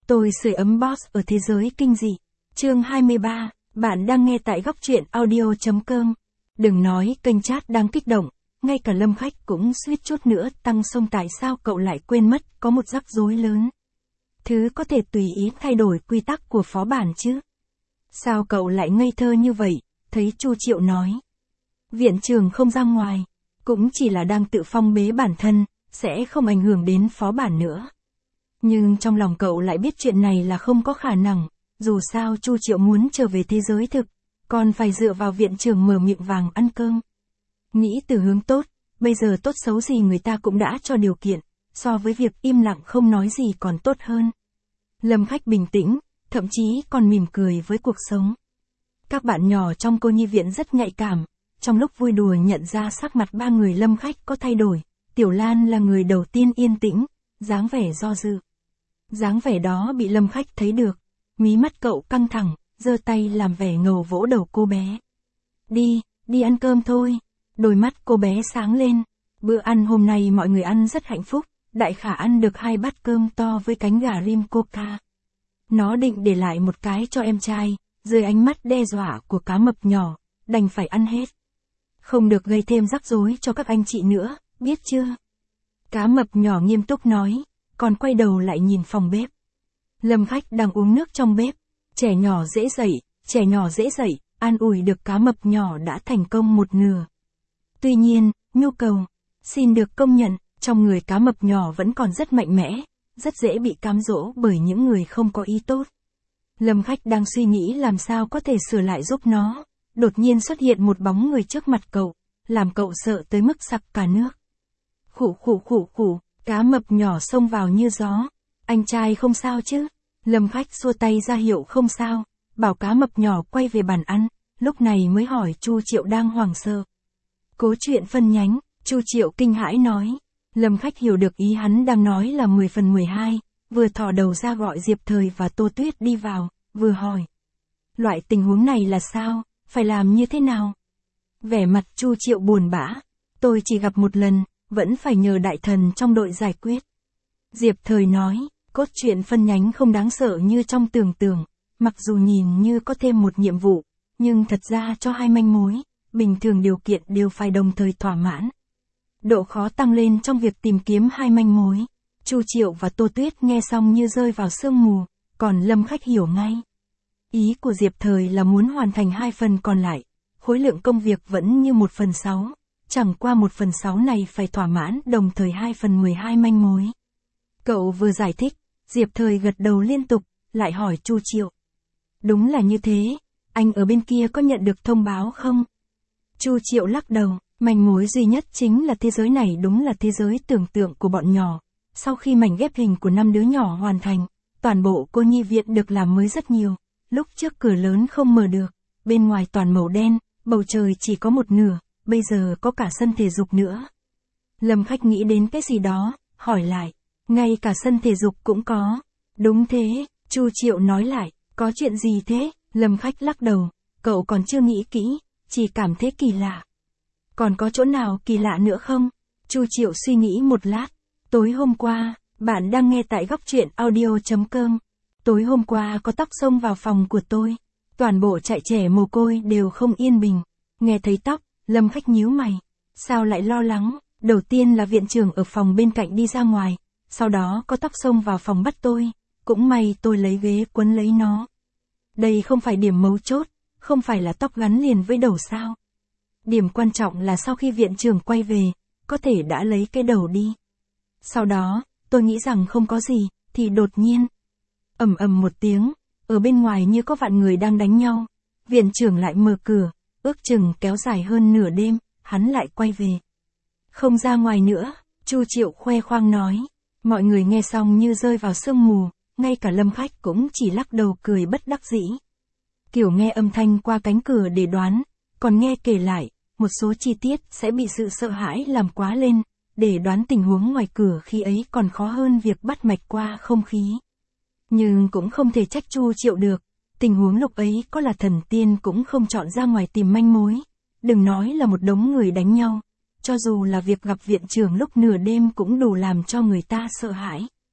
Tôi sưởi ấm boss ở thế giới kinh dị. Chương 23, bạn đang nghe tại góc truyện audio.com. Đừng nói kênh chat đang kích động, ngay cả Lâm Khách cũng suýt chút nữa tăng sông. Tại sao cậu lại quên mất có một rắc rối lớn? Thứ có thể tùy ý thay đổi quy tắc của phó bản chứ? Sao cậu lại ngây thơ như vậy? Thấy Chu Triệu nói. Viện trưởng không ra ngoài, cũng chỉ là đang tự phong bế bản thân, sẽ không ảnh hưởng đến phó bản nữa. Nhưng trong lòng cậu lại biết chuyện này là không có khả năng, dù sao Chu Triệu muốn trở về thế giới thực, còn phải dựa vào viện trưởng mở miệng vàng ăn cơm. Nghĩ từ hướng tốt, bây giờ tốt xấu gì người ta cũng đã cho điều kiện, so với việc im lặng không nói gì còn tốt hơn. Lâm Khách bình tĩnh, thậm chí còn mỉm cười với cuộc sống. Các bạn nhỏ trong cô nhi viện rất nhạy cảm, trong lúc vui đùa nhận ra sắc mặt ba người Lâm Khách có thay đổi. Tiểu Lan là người đầu tiên yên tĩnh, dáng vẻ do dự. Dáng vẻ đó bị Lâm Khách thấy được, mí mắt cậu căng thẳng, giơ tay làm vẻ ngầu vỗ đầu cô bé. Đi ăn cơm thôi. Đôi mắt cô bé sáng lên. Bữa ăn hôm nay mọi người ăn rất hạnh phúc, Đại Khả ăn được 2 bát cơm to với cánh gà rim coca. Nó định để lại một cái cho em trai, dưới ánh mắt đe dọa của cá mập nhỏ, đành phải ăn hết. Không được gây thêm rắc rối cho các anh chị nữa, biết chưa? Cá mập nhỏ nghiêm túc nói, còn quay đầu lại nhìn phòng bếp. Lâm Khách đang uống nước trong bếp. Trẻ nhỏ dễ dậy, an ủi được cá mập nhỏ đã thành công một nửa. Tuy nhiên, nhu cầu, xin được công nhận, trong người cá mập nhỏ vẫn còn rất mạnh mẽ, rất dễ bị cám dỗ bởi những người không có ý tốt. Lâm Khách đang suy nghĩ làm sao có thể sửa lại giúp nó, đột nhiên xuất hiện một bóng người trước mặt cậu, làm cậu sợ tới mức sặc cả nước. Khủ, cá mập nhỏ xông vào như gió. Anh trai không sao chứ? Lâm Khách xua tay ra hiệu không sao, bảo cá mập nhỏ quay về bàn ăn, lúc này mới hỏi Chu Triệu đang hoảng sợ. Cố chuyện phân nhánh, Chu Triệu kinh hãi nói. Lâm Khách hiểu được ý hắn đang nói là 10 phần 12, vừa thò đầu ra gọi Diệp Thời và Tô Tuyết đi vào, vừa hỏi. Loại tình huống này là sao, phải làm như thế nào? Vẻ mặt Chu Triệu buồn bã, tôi chỉ gặp một lần, vẫn phải nhờ đại thần trong đội giải quyết. Diệp Thời nói, cốt truyện phân nhánh không đáng sợ như trong tưởng tượng, mặc dù nhìn như có thêm một nhiệm vụ, nhưng thật ra cho 2 manh mối, bình thường điều kiện đều phải đồng thời thỏa mãn. Độ khó tăng lên trong việc tìm kiếm 2 manh mối. Chu Triệu và Tô Tuyết nghe xong như rơi vào sương mù, còn Lâm Khách hiểu ngay. Ý của Diệp Thời là muốn hoàn thành 2 phần còn lại, khối lượng công việc vẫn như 1/6, chẳng qua 1/6 này phải thỏa mãn đồng thời 2/12 manh mối. Cậu vừa giải thích, Diệp Thời gật đầu liên tục, lại hỏi Chu Triệu. Đúng là như thế, anh ở bên kia có nhận được thông báo không? Chu Triệu lắc đầu, manh mối duy nhất chính là thế giới này đúng là thế giới tưởng tượng của bọn nhỏ. Sau khi mảnh ghép hình của 5 đứa nhỏ hoàn thành, toàn bộ cô nhi viện được làm mới rất nhiều. Lúc trước cửa lớn không mở được, bên ngoài toàn màu đen, bầu trời chỉ có một nửa, bây giờ có cả sân thể dục nữa. Lâm Khách nghĩ đến cái gì đó, hỏi lại, ngay cả sân thể dục cũng có. Đúng thế, Chu Triệu nói lại, có chuyện gì thế? Lâm Khách lắc đầu, cậu còn chưa nghĩ kỹ, chỉ cảm thấy kỳ lạ. Còn có chỗ nào kỳ lạ nữa không? Chu Triệu suy nghĩ một lát. Tối hôm qua, bạn đang nghe tại góc truyện audio.com. Tối hôm qua có tóc xông vào phòng của tôi. Toàn bộ trại trẻ mồ côi đều không yên bình. Nghe thấy tóc, Lâm Khách nhíu mày. Sao lại lo lắng? Đầu tiên là viện trưởng ở phòng bên cạnh đi ra ngoài. Sau đó có tóc xông vào phòng bắt tôi. Cũng may tôi lấy ghế quấn lấy nó. Đây không phải điểm mấu chốt. Không phải là tóc gắn liền với đầu sao? Điểm quan trọng là sau khi viện trưởng quay về, có thể đã lấy cái đầu đi. Sau đó, tôi nghĩ rằng không có gì, thì đột nhiên. Ầm một tiếng, ở bên ngoài như có vạn người đang đánh nhau. Viện trưởng lại mở cửa, ước chừng kéo dài hơn nửa đêm, hắn lại quay về. Không ra ngoài nữa, Chu Triệu khoe khoang nói. Mọi người nghe xong như rơi vào sương mù, ngay cả Lâm Khách cũng chỉ lắc đầu cười bất đắc dĩ. Kiểu nghe âm thanh qua cánh cửa để đoán, còn nghe kể lại, một số chi tiết sẽ bị sự sợ hãi làm quá lên, để đoán tình huống ngoài cửa khi ấy còn khó hơn việc bắt mạch qua không khí. Nhưng cũng không thể trách Chu Triệu được, tình huống lúc ấy có là thần tiên cũng không chọn ra ngoài tìm manh mối, đừng nói là một đống người đánh nhau, cho dù là việc gặp viện trưởng lúc nửa đêm cũng đủ làm cho người ta sợ hãi.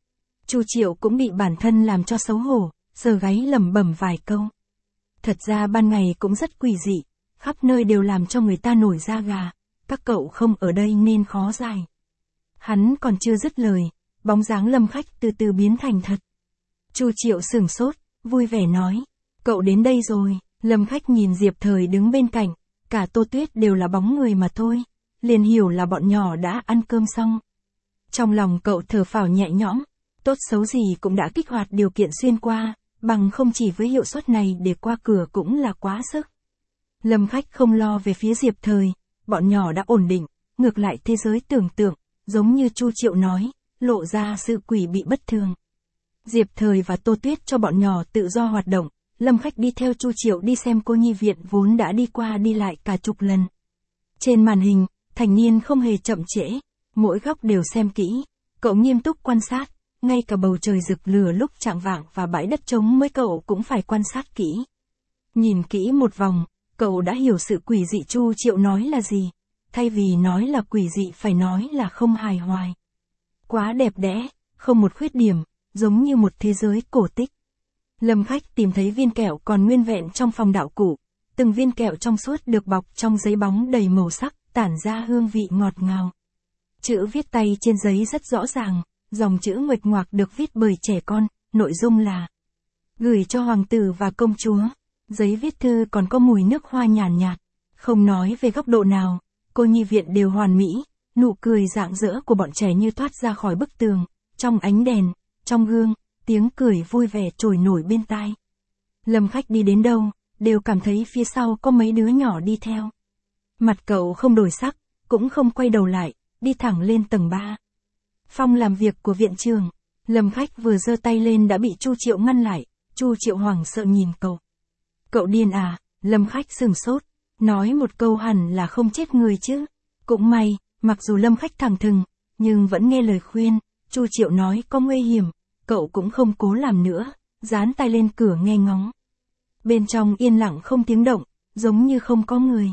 Chu Triệu cũng bị bản thân làm cho xấu hổ, sờ gáy lẩm bẩm vài câu. Thật ra ban ngày cũng rất quỷ dị, khắp nơi đều làm cho người ta nổi da gà, các cậu không ở đây nên khó giải. Hắn còn chưa dứt lời, bóng dáng Lâm Khách từ từ biến thành thật. Chu Triệu sửng sốt, vui vẻ nói, cậu đến đây rồi. Lâm Khách nhìn Diệp Thời đứng bên cạnh, cả Tô Tuyết đều là bóng người mà thôi, liền hiểu là bọn nhỏ đã ăn cơm xong. Trong lòng cậu thở phào nhẹ nhõm, tốt xấu gì cũng đã kích hoạt điều kiện xuyên qua, bằng không chỉ với hiệu suất này để qua cửa cũng là quá sức. Lâm Khách không lo về phía Diệp Thời, bọn nhỏ đã ổn định, ngược lại thế giới tưởng tượng, giống như Chu Triệu nói, lộ ra sự quỷ bị bất thường. Diệp Thời và Tô Tuyết cho bọn nhỏ tự do hoạt động, Lâm Khách đi theo Chu Triệu đi xem cô nhi viện vốn đã đi qua đi lại cả chục lần. Trên màn hình, thành niên không hề chậm trễ, mỗi góc đều xem kỹ, cậu nghiêm túc quan sát, ngay cả bầu trời rực lửa lúc chạng vạng và bãi đất trống mới cậu cũng phải quan sát kỹ. Nhìn kỹ một vòng, cậu đã hiểu sự quỷ dị Chu Triệu nói là gì, thay vì nói là quỷ dị phải nói là không hài hoài. Quá đẹp đẽ, không một khuyết điểm, giống như một thế giới cổ tích. Lâm Khách tìm thấy viên kẹo còn nguyên vẹn trong phòng đạo cụ, từng viên kẹo trong suốt được bọc trong giấy bóng đầy màu sắc, tản ra hương vị ngọt ngào. Chữ viết tay trên giấy rất rõ ràng, dòng chữ nguệch ngoạc được viết bởi trẻ con, nội dung là gửi cho hoàng tử và công chúa. Giấy viết thư còn có mùi nước hoa nhàn nhạt, không nói về góc độ nào, cô nhi viện đều hoàn mỹ, nụ cười rạng rỡ của bọn trẻ như thoát ra khỏi bức tường, trong ánh đèn, trong gương, tiếng cười vui vẻ trồi nổi bên tai. Lâm Khách đi đến đâu, đều cảm thấy phía sau có mấy đứa nhỏ đi theo. Mặt cậu không đổi sắc, cũng không quay đầu lại, đi thẳng lên tầng 3. Phòng làm việc của viện trường, Lâm Khách vừa giơ tay lên đã bị Chu Triệu ngăn lại, Chu Triệu hoảng sợ nhìn cậu. Cậu điên à? Lâm Khách sửng sốt, nói một câu hẳn là không chết người chứ. Cũng may, mặc dù Lâm Khách thẳng thừng, nhưng vẫn nghe lời khuyên, Chu Triệu nói có nguy hiểm, cậu cũng không cố làm nữa, dán tay lên cửa nghe ngóng. Bên trong yên lặng không tiếng động, giống như không có người.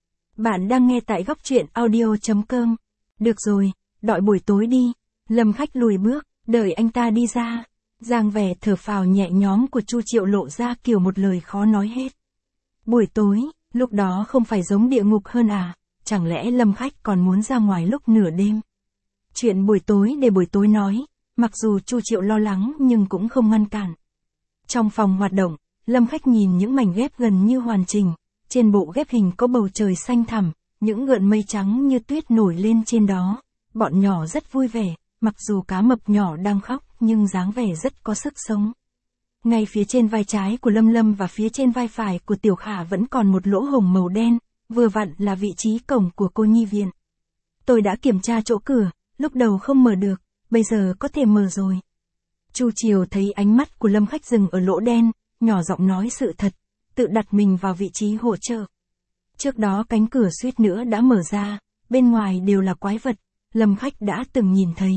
Bạn đang nghe tại góc truyện audio.com. Được rồi, đợi buổi tối đi. Lâm Khách lùi bước, đợi anh ta đi ra. Dáng vẻ thở phào nhẹ nhõm của Chu Triệu lộ ra kiểu một lời khó nói hết. Buổi tối, lúc đó không phải giống địa ngục hơn à, chẳng lẽ Lâm Khách còn muốn ra ngoài lúc nửa đêm? Chuyện buổi tối để buổi tối nói, mặc dù Chu Triệu lo lắng nhưng cũng không ngăn cản. Trong phòng hoạt động, Lâm Khách nhìn những mảnh ghép gần như hoàn chỉnh, trên bộ ghép hình có bầu trời xanh thẳm, những gợn mây trắng như tuyết nổi lên trên đó. Bọn nhỏ rất vui vẻ, mặc dù cá mập nhỏ đang khóc nhưng dáng vẻ rất có sức sống. Ngay phía trên vai trái của Lâm Lâm và phía trên vai phải của Tiểu Khả vẫn còn một lỗ hổng màu đen, vừa vặn là vị trí cổng của cô nhi viện. Tôi đã kiểm tra chỗ cửa, lúc đầu không mở được, bây giờ có thể mở rồi. Chu Triều thấy ánh mắt của Lâm Khách dừng ở lỗ đen, nhỏ giọng nói sự thật, tự đặt mình vào vị trí hỗ trợ. Trước đó cánh cửa suýt nữa đã mở ra, bên ngoài đều là quái vật, Lâm Khách đã từng nhìn thấy.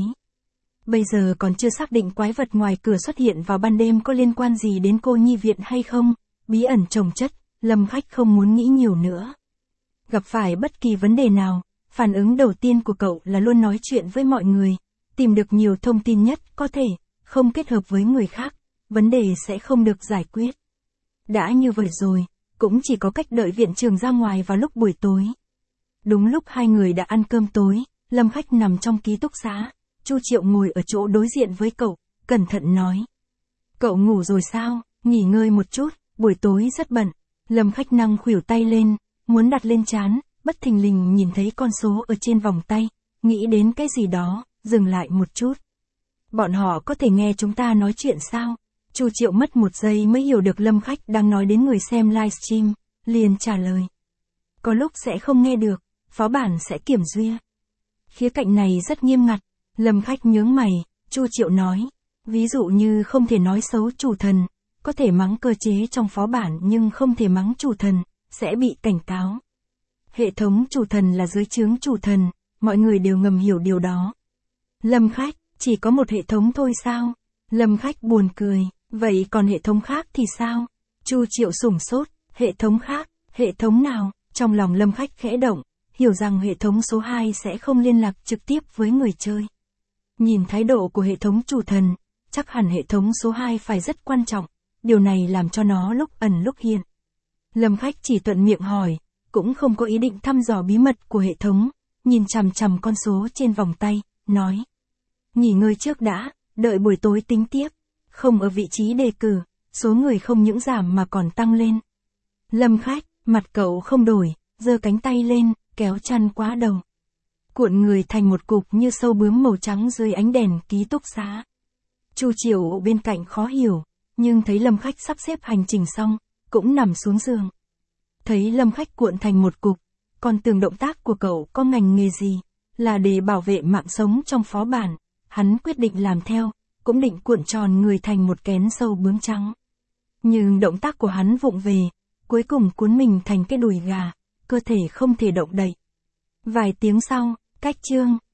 Bây giờ còn chưa xác định quái vật ngoài cửa xuất hiện vào ban đêm có liên quan gì đến cô nhi viện hay không, bí ẩn chồng chất, Lâm Khách không muốn nghĩ nhiều nữa. Gặp phải bất kỳ vấn đề nào, phản ứng đầu tiên của cậu là luôn nói chuyện với mọi người, tìm được nhiều thông tin nhất có thể, không kết hợp với người khác, vấn đề sẽ không được giải quyết. Đã như vậy rồi, cũng chỉ có cách đợi viện trưởng ra ngoài vào lúc buổi tối. Đúng lúc hai người đã ăn cơm tối, Lâm Khách nằm trong ký túc xá, Chu Triệu ngồi ở chỗ đối diện với cậu, cẩn thận nói. Cậu ngủ rồi sao, nghỉ ngơi một chút, buổi tối rất bận. Lâm Khách năng khuỷu tay lên, muốn đặt lên trán, bất thình lình nhìn thấy con số ở trên vòng tay, nghĩ đến cái gì đó, dừng lại một chút. Bọn họ có thể nghe chúng ta nói chuyện sao? Chu Triệu mất một giây mới hiểu được Lâm Khách đang nói đến người xem livestream, liền trả lời. Có lúc sẽ không nghe được, phó bản sẽ kiểm duyệt. Khía cạnh này rất nghiêm ngặt, Lâm Khách nhướng mày, Chu Triệu nói. Ví dụ như không thể nói xấu chủ thần, có thể mắng cơ chế trong phó bản nhưng không thể mắng chủ thần, sẽ bị cảnh cáo. Hệ thống chủ thần là dưới trướng chủ thần, mọi người đều ngầm hiểu điều đó. Lâm Khách, chỉ có một hệ thống thôi sao? Lâm Khách buồn cười, vậy còn hệ thống khác thì sao? Chu Triệu sửng sốt, hệ thống khác, hệ thống nào? Trong lòng Lâm Khách khẽ động, hiểu rằng hệ thống số 2 sẽ không liên lạc trực tiếp với người chơi. Nhìn thái độ của hệ thống chủ thần, chắc hẳn hệ thống số 2 phải rất quan trọng, điều này làm cho nó lúc ẩn lúc hiện. Lâm Khách chỉ thuận miệng hỏi, cũng không có ý định thăm dò bí mật của hệ thống, nhìn chằm chằm con số trên vòng tay, nói. Nghỉ ngơi trước đã, đợi buổi tối tính tiếp. Không ở vị trí đề cử, số người không những giảm mà còn tăng lên. Lâm Khách, mặt cậu không đổi, giơ cánh tay lên, kéo chăn quá đầu. Cuộn người thành một cục như sâu bướm màu trắng dưới ánh đèn ký túc xá. Chu Triều bên cạnh khó hiểu, nhưng thấy Lâm Khách sắp xếp hành trình xong, cũng nằm xuống giường. Thấy Lâm Khách cuộn thành một cục, còn tưởng động tác của cậu có ngành nghề gì, là để bảo vệ mạng sống trong phó bản, hắn quyết định làm theo, cũng định cuộn tròn người thành một kén sâu bướm trắng. Nhưng động tác của hắn vụng về, cuối cùng cuốn mình thành cái đùi gà, cơ thể không thể động đậy. Vài tiếng sau, cách chương.